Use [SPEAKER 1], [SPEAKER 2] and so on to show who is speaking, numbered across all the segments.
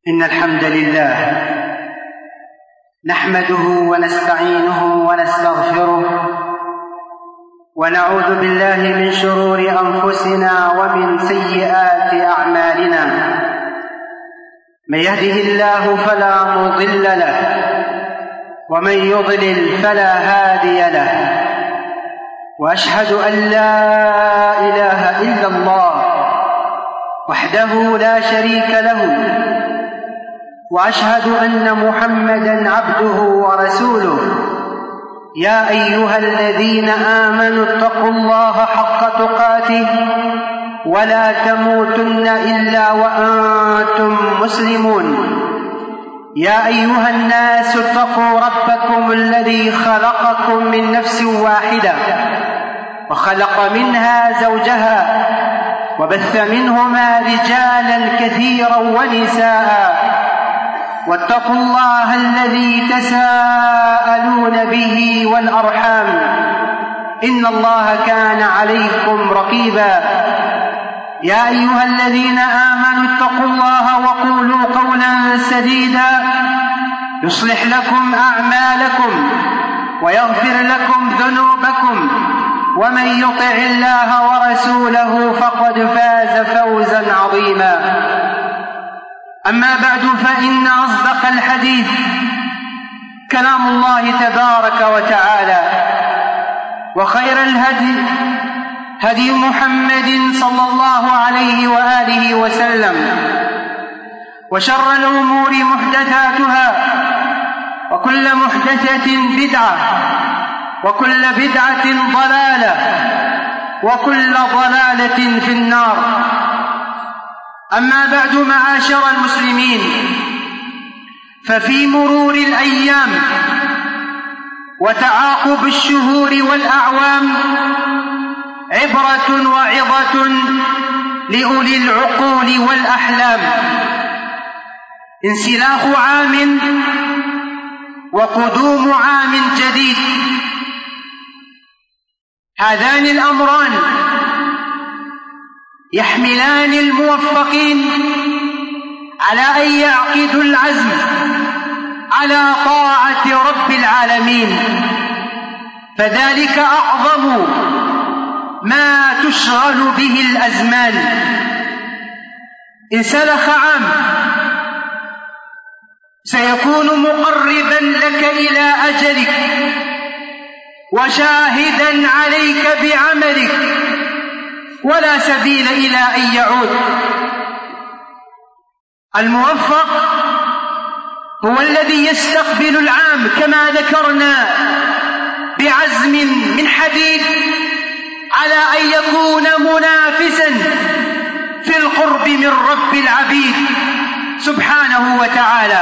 [SPEAKER 1] إن الحمد لله نحمده ونستعينه ونستغفره ونعوذ بالله من شرور أنفسنا ومن سيئات أعمالنا. من يهده الله فلا مضل له ومن يضلل فلا هادي له، وأشهد أن لا إله إلا الله وحده لا شريك له، وأشهد أن محمدًا عبده ورسوله. يا أيها الذين آمنوا اتقوا الله حق تقاته ولا تموتن إلا وأنتم مسلمون. يا أيها الناس اتقوا ربكم الذي خلقكم من نفس واحدة وخلق منها زوجها وبث منهما رجالا كثيرا ونساء، واتقوا الله الذي تساءلون به والأرحام إن الله كان عليكم رقيبا. يا أيها الذين آمنوا اتقوا الله وقولوا قولا سديدا يصلح لكم أعمالكم ويغفر لكم ذنوبكم، ومن يطع الله ورسوله فقد فاز فوزا عظيما. أما بعد، فإن أصدق الحديث كلام الله تبارك وتعالى، وخير الهدي هدي محمد صلى الله عليه وآله وسلم، وشر الأمور محدثاتها، وكل محدثة بدعة، وكل بدعة ضلالة، وكل ضلالة في النار. أما بعد، معاشر المسلمين، ففي مرور الأيام وتعاقب الشهور والأعوام عبرة وعظة لأولي العقول والأحلام. انسلاخ عام وقدوم عام جديد، هذان الأمران يحملان الموفقين على أن يعقدوا العزم على طاعة رب العالمين، فذلك أعظم ما تشغل به الأزمان. انسلخ عام سيكون مقربا لك إلى أجلك وشاهدا عليك بعملك، ولا سبيل إلى أن يعود. الموفق هو الذي يستقبل العام كما ذكرنا بعزم من حديد على أن يكون منافسا في القرب من رب العبيد سبحانه وتعالى.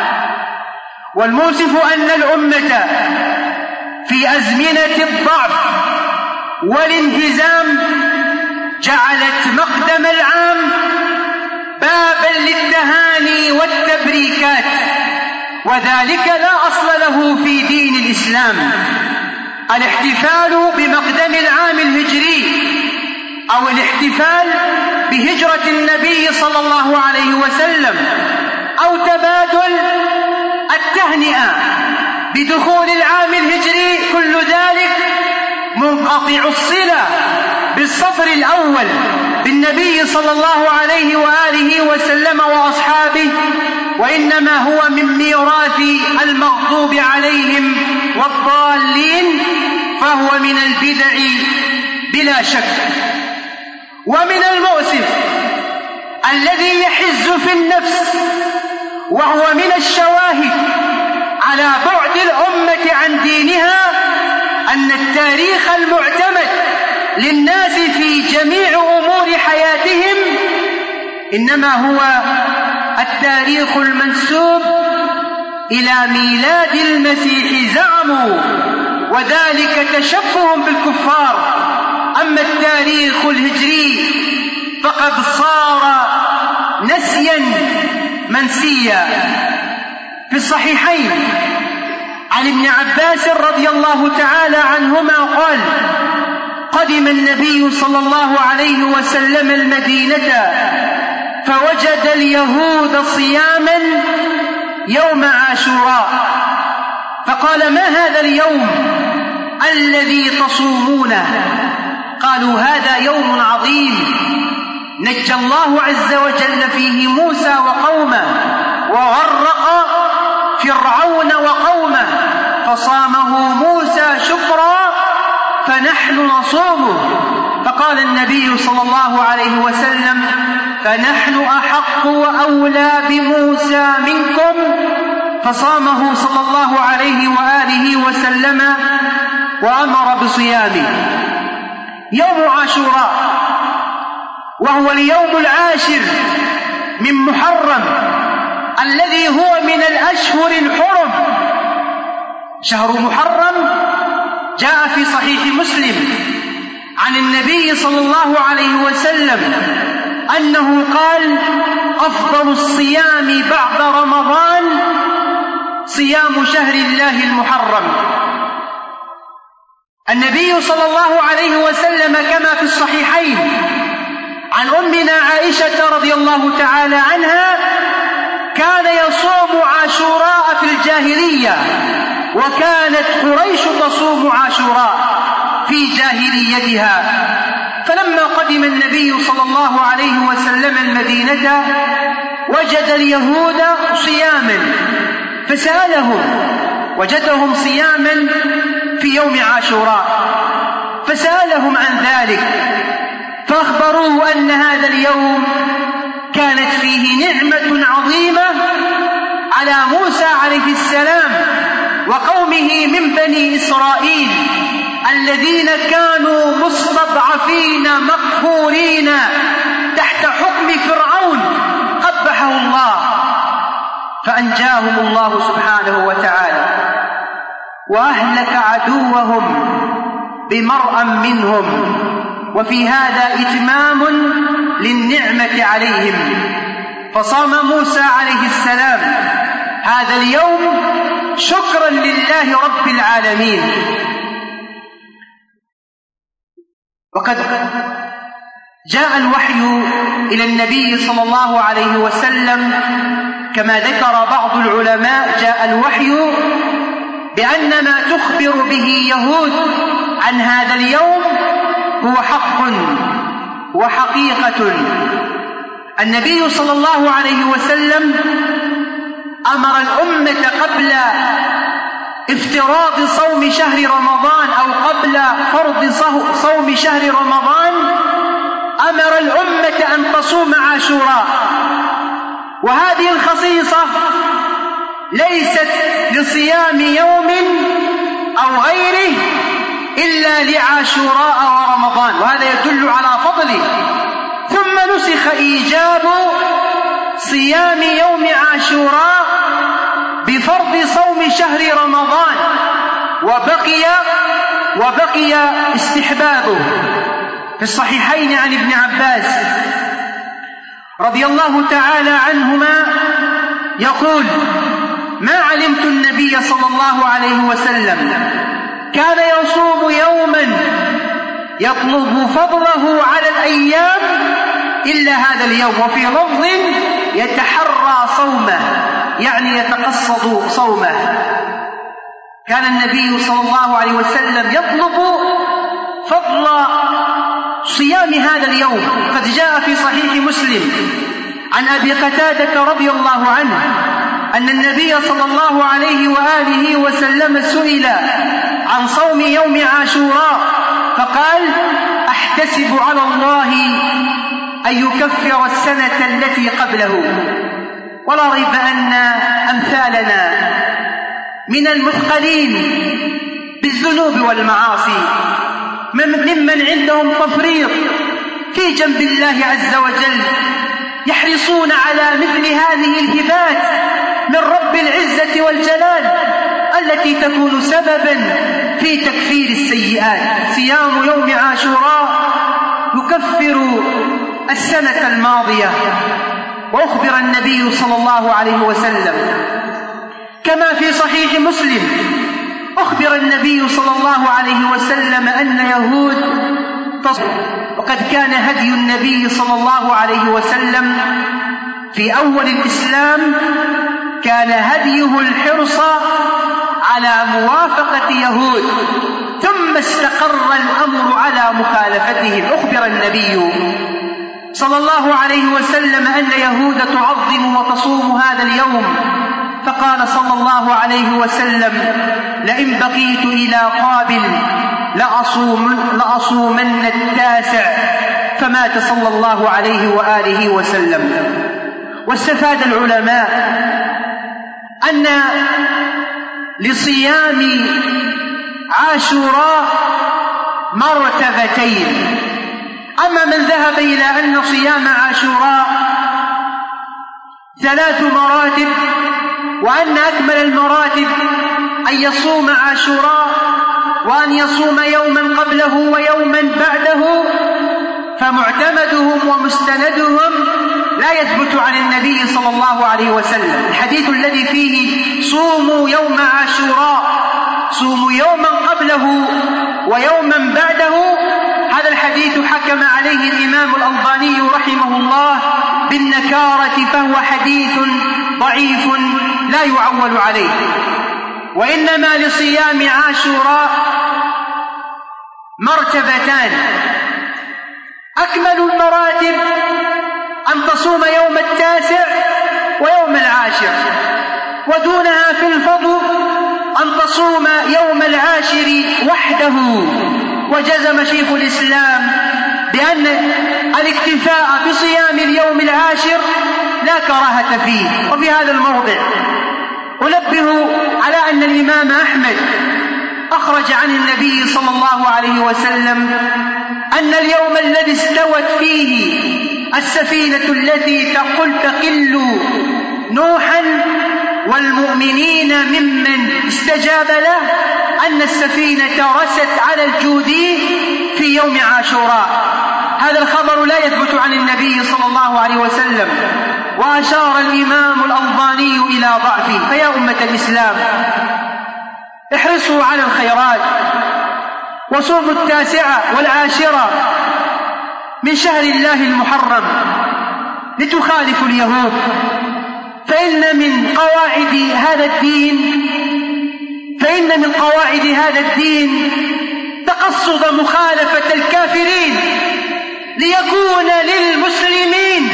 [SPEAKER 1] والمؤسف أن الأمة في أزمنة الضعف والانهزام جعلت مقدم العام بابا للتهاني والتبريكات، وذلك لا أصل له في دين الإسلام. الاحتفال بمقدم العام الهجري أو الاحتفال بهجرة النبي صلى الله عليه وسلم أو تبادل التهنئة بدخول العام الهجري، كل ذلك منقطع الصلة بالصفر الأول بالنبي صلى الله عليه وآله وسلم وأصحابه، وإنما هو من ميراث المغضوب عليهم والضالين، فهو من البدع بلا شك. ومن المؤسف الذي يحز في النفس، وهو من الشواهد على بعد الأمة عن دينها، أن التاريخ المعتمد للناس في جميع أمور حياتهم إنما هو التاريخ المنسوب إلى ميلاد المسيح زعموا، وذلك تشبه بالكفار. أما التاريخ الهجري فقد صار نسيا منسيا. في الصحيحين عن ابن عباس رضي الله تعالى عنهما قال: قدم النبي صلى الله عليه وسلم المدينة فوجد اليهود صياما يوم عاشوراء، فقال: ما هذا اليوم الذي تصومونه؟ قالوا: هذا يوم عظيم نجى الله عز وجل فيه موسى وقومه وغرق فرعون وقومه، فصامه موسى شكرا فنحن نصومه. فقال النبي صلى الله عليه وسلم: فنحن أحق وأولى بموسى منكم، فصامه صلى الله عليه وآله وسلم وأمر بصيامه. يوم عاشوراء وهو اليوم العاشر من محرم الذي هو من الأشهر الحرم. شهر محرم جاء في صحيح مسلم عن النبي صلى الله عليه وسلم أنه قال: أفضل الصيام بعد رمضان صيام شهر الله المحرم. النبي صلى الله عليه وسلم كما في الصحيحين عن أمنا عائشة رضي الله تعالى عنها كان يصوم عاشوراء في الجاهلية، وكانت قريش تصوم عاشوراء في جاهليتها. فلما قدم النبي صلى الله عليه وسلم المدينة وجد اليهود صياما فسألهم، وجدهم صياما في يوم عاشوراء فسألهم عن ذلك، فأخبروه أن هذا اليوم كانت فيه نعمة عظيمة على موسى عليه السلام وقومه من بني إسرائيل الذين كانوا مستضعفين مقهورين تحت حكم فرعون قبحه الله، فأنجاهم الله سبحانه وتعالى وأهلك عدوهم بمرأ منهم، وفي هذا إتمام للنعمة عليهم. فصام موسى عليه السلام هذا اليوم شكرا لله رب العالمين. وقد جاء الوحي إلى النبي صلى الله عليه وسلم كما ذكر بعض العلماء، جاء الوحي بأن ما تخبر به يهود عن هذا اليوم هو حق وحقيقة. النبي صلى الله عليه وسلم أمر الأمة قبل افتراض صوم شهر رمضان أو قبل فرض صوم شهر رمضان، أمر الأمة أن تصوم عاشوراء. وهذه الخصيصة ليست لصيام يوم أو غيره إلا لعاشوراء ورمضان، وهذا يدل على فضله. ثم نسخ إيجاب صيام يوم عاشوراء بفرض صوم شهر رمضان، وبقي استحبابه. في الصحيحين عن ابن عباس رضي الله تعالى عنهما يقول: ما علمت النبي صلى الله عليه وسلم كان يصوم يوما يطلب فضله على الأيام إلا هذا اليوم، وفي لفظ يتحرى صومه، يعني يتقصد صومه. كان النبي صلى الله عليه وسلم يطلب فضل صيام هذا اليوم. قد جاء في صحيح مسلم عن أبي قتادة رضي الله عنه أن النبي صلى الله عليه وآله وسلم سئل عن صوم يوم عاشوراء فقال: أحتسب على الله أن يكفر السنة التي قبله. ولا ريب أن أمثالنا من المثقلين بالذنوب والمعاصي ممن عندهم تفريط في جنب الله عز وجل، يحرصون على مثل هذه الهبات من رب العزة والجلال التي تكون سببا في تكفير السيئات. صيام يوم عاشوراء يكفر السنة الماضية. وأخبر النبي صلى الله عليه وسلم كما في صحيح مسلم، أخبر النبي صلى الله عليه وسلم أن يهود وقد كان هدي النبي صلى الله عليه وسلم في أول الإسلام كان هديه الحرص على موافقة يهود، ثم استقر الأمر على مخالفتهم. أخبر النبي صلى الله عليه وسلم أن يهود تعظم وتصوم هذا اليوم، فقال صلى الله عليه وسلم: لئن بقيت إلى قابل لأصومن التاسع، فمات صلى الله عليه وآله وسلم. واستفاد العلماء أن لصيام عاشوراء مرتبتين. أما من ذهب إلى أن صيام عاشوراء 3 مراتب، وأن أكمل المراتب أن يصوم عاشوراء وأن يصوم يوما قبله ويوما بعده، فمعتمدهم ومستندهم لا يثبت عن النبي صلى الله عليه وسلم. الحديث الذي فيه صوموا يوم عاشوراء، صوموا يوما قبله ويوما بعده، هذا الحديث حكم عليه الإمام الألباني رحمه الله بالنكارة، فهو حديث ضعيف لا يعول عليه. وإنما لصيام عاشوراء مرتبتان: أكمل المراتب أن تصوم يوم 9 ويوم 10، ودونها في الفضل أن تصوم يوم 10 وحده. وجزم شيخ الإسلام بأن الاكتفاء بصيام اليوم 10 لا كراهة فيه. وفي هذا الموضع أنبه على أن الإمام أحمد أخرج عن النبي صلى الله عليه وسلم أن اليوم الذي استوت فيه السفينة التي تقل نوحا والمؤمنين ممن استجاب له، أن السفينة رست على الجودي في يوم عاشوراء. هذا الخبر لا يثبت عن النبي صلى الله عليه وسلم، وأشار الإمام الألباني إلى ضعفه. فيا أمة الإسلام، احرصوا على الخيرات، وصوموا 9 و10 من شهر الله المحرم لتخالفوا اليهود، فإن من قواعد هذا الدين تقصد مخالفة الكافرين، ليكون للمسلمين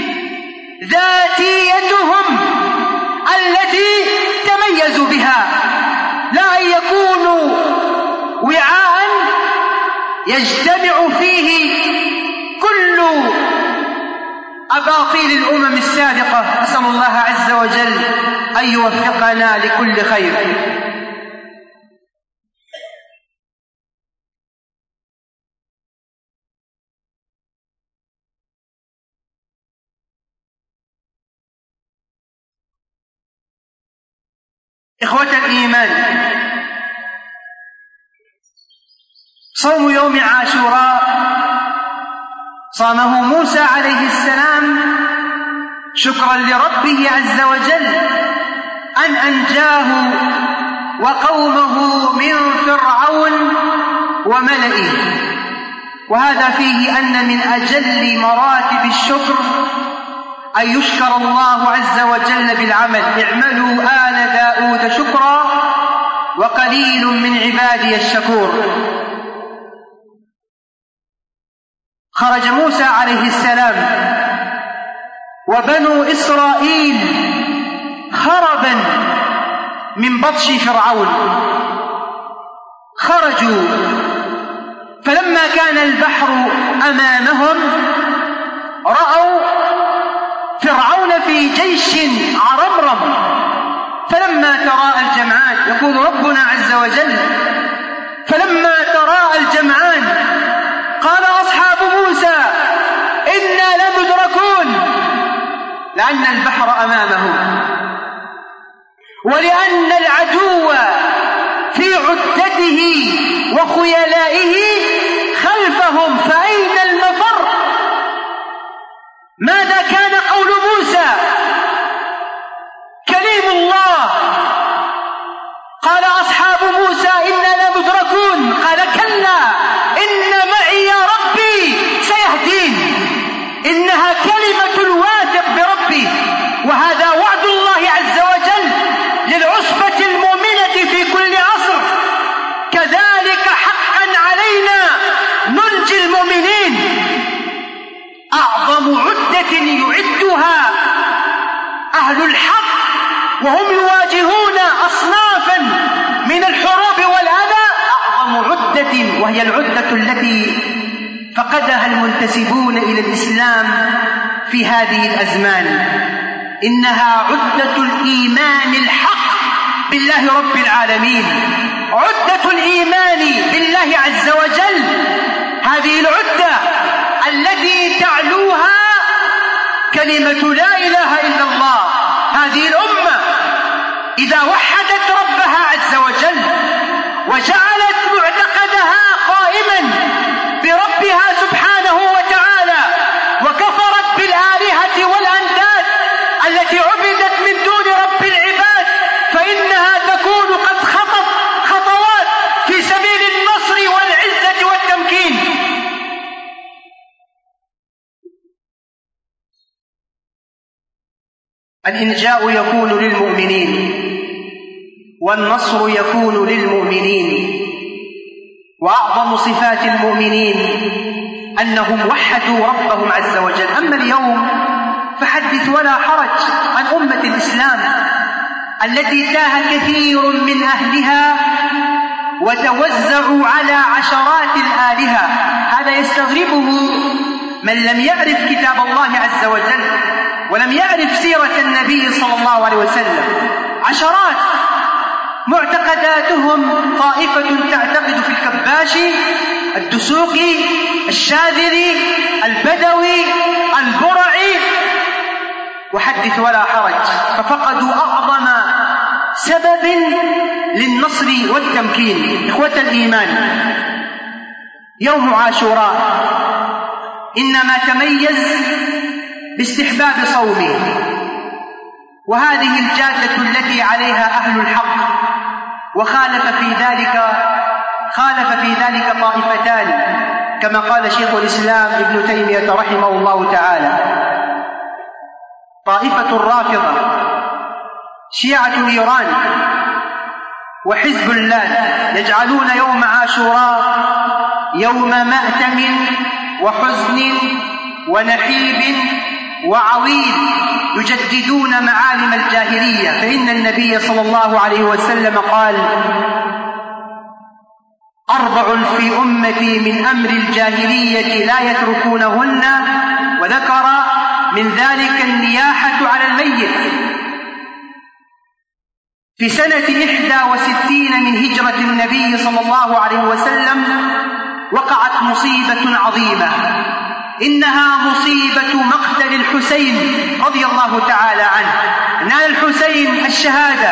[SPEAKER 1] ذاتيتهم التي تميزوا بها، لا أن يكونوا وعاء يجتمع فيه كل أباطيل الأمم السابقة. أسأل الله عز وجل أن يوفقنا لكل خير. إخوة الإيمان، صوم يوم عاشوراء صامه موسى عليه السلام شكرا لربه عز وجل أن أنجاه وقومه من فرعون وملئه. وهذا فيه أن من أجل مراتب الشكر أن يشكر الله عز وجل بالعمل. اعملوا آل داود شكرا وقليل من عبادي الشكور. خرج موسى عليه السلام وبنو إسرائيل خربا من بطش فرعون. خرجوا، فلما كان البحر أمامهم رأوا فرعون في جيش عرمرم. فلما تراءى الجمعان، يقول ربنا عز وجل: فلما تراءى الجمعان قال أصحاب موسى إنا لمدركون، لأن البحر أمامهم ولأن العدو في عدته وخيلائه خلفهم، فأين المفر؟ ماذا كان قول موسى كليم الله؟ قال أصحاب موسى إنا لمدركون، قال كلا إن معي ربي إنها كلمة الواثق بربه، وهذا وعد الله عز وجل للعصبة المؤمنة في كل عصر. كذلك حقا علينا ننجي المؤمنين. أعظم عدة يعدها أهل الحق وهم يواجهون أصنافا من الحروب والأذى، أعظم عدة وهي العدة التي فقدها المنتسبون إلى الإسلام في هذه الأزمان، إنها عدة الإيمان الحق بالله رب العالمين، عدة الإيمان بالله عز وجل. هذه العدة التي تعلوها كلمة لا إله إلا الله. هذه الأمة إذا وحدت ربها عز وجل وجعلت معتقدها قائما بربها سبحانه وتعالى، وكفرت بالآلهة والأنداد التي عبدت من دون رب العباد، فإنها تكون قد خطت خطوات في سبيل النصر والعزة والتمكين. الإنجاء يكون للمؤمنين والنصر يكون للمؤمنين، وأعظم صفات المؤمنين أنهم وحدوا ربهم عز وجل. أما اليوم فحدث ولا حرج عن أمة الإسلام التي تاه كثير من أهلها وتوزعوا على عشرات الآلهة. هذا يستغربه من لم يعرف كتاب الله عز وجل ولم يعرف سيرة النبي صلى الله عليه وسلم. عشرات معتقداتهم، طائفة تعتقد في الكباشي، الدسوقي، الشاذلي، البدوي، البرعي، وحدث ولا حرج، ففقدوا أعظم سبب للنصر والتمكين. إخوة الإيمان، يوم عاشوراء إنما تميز باستحباب صومه، وهذه الجادة التي عليها أهل الحق، وخالف في ذلك طائفتان كما قال شيخ الإسلام ابن تيمية رحمه الله تعالى. طائفة الرافضة، شيعة إيران، وحزب الله يجعلون يوم عاشوراء يوم مأتم وحزن ونحيب وعويل، يجددون معالم الجاهلية. فإن النبي صلى الله عليه وسلم قال: 4 في أمتي من أمر الجاهلية لا يتركونهن، وذكر من ذلك النياحة على الميت. في سنة 61 من هجرة النبي صلى الله عليه وسلم وقعت مصيبة عظيمة، إنها مصيبة مقتل الحسين رضي الله تعالى عنه. نال الحسين الشهادة،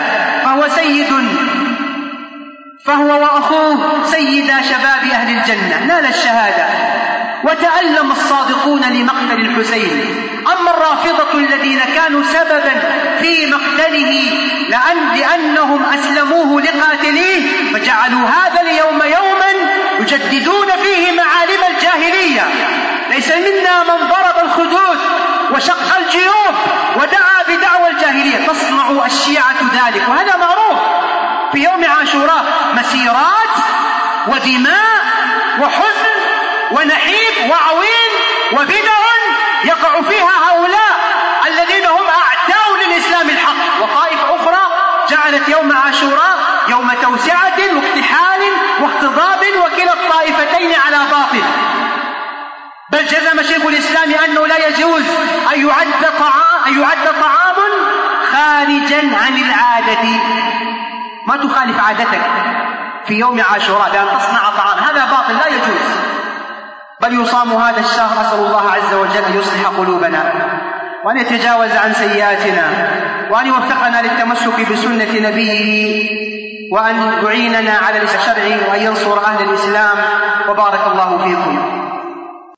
[SPEAKER 1] فهو وأخوه سيدا شباب أهل الجنة، نال الشهادة، وتألم الصادقون لمقتل الحسين. أما الرافضة الذين كانوا سببا في مقتله لأنهم أسلموه لقاتليه، فجعلوا هذا اليوم يوما يجددون فيه معالم الجاهلية. ليس منا من ضرب الخدود وشق الجيوب ودعا بدعوى الجاهلية، تصنع الشيعة ذلك، وهذا معروف. في يوم عاشوراء مسيرات ودماء وحزن ونحيب وعويل وبدع يقع فيها هؤلاء الذين هم أعداء للإسلام الحق. وطائفة أخرى جعلت يوم عاشوراء يوم توسعة واقتحال واختضاب، وكلا الطائفتين على باطل. بل جزم شيخ الإسلام أنه لا يجوز أن يعد طعام خارجا عن العادة. ما تخالف عادتك في يوم عاشوراء بأن تصنع طعام، هذا باطل لا يجوز. بل يصام هذا الشهر. أسأل الله عز وجل أن يصلح قلوبنا وأن يتجاوز عن سيئاتنا وأن يوفقنا للتمسك بسنة نبيه وأن يعيننا على الشرع وأن ينصر أهل الإسلام. وبارك الله فيكم.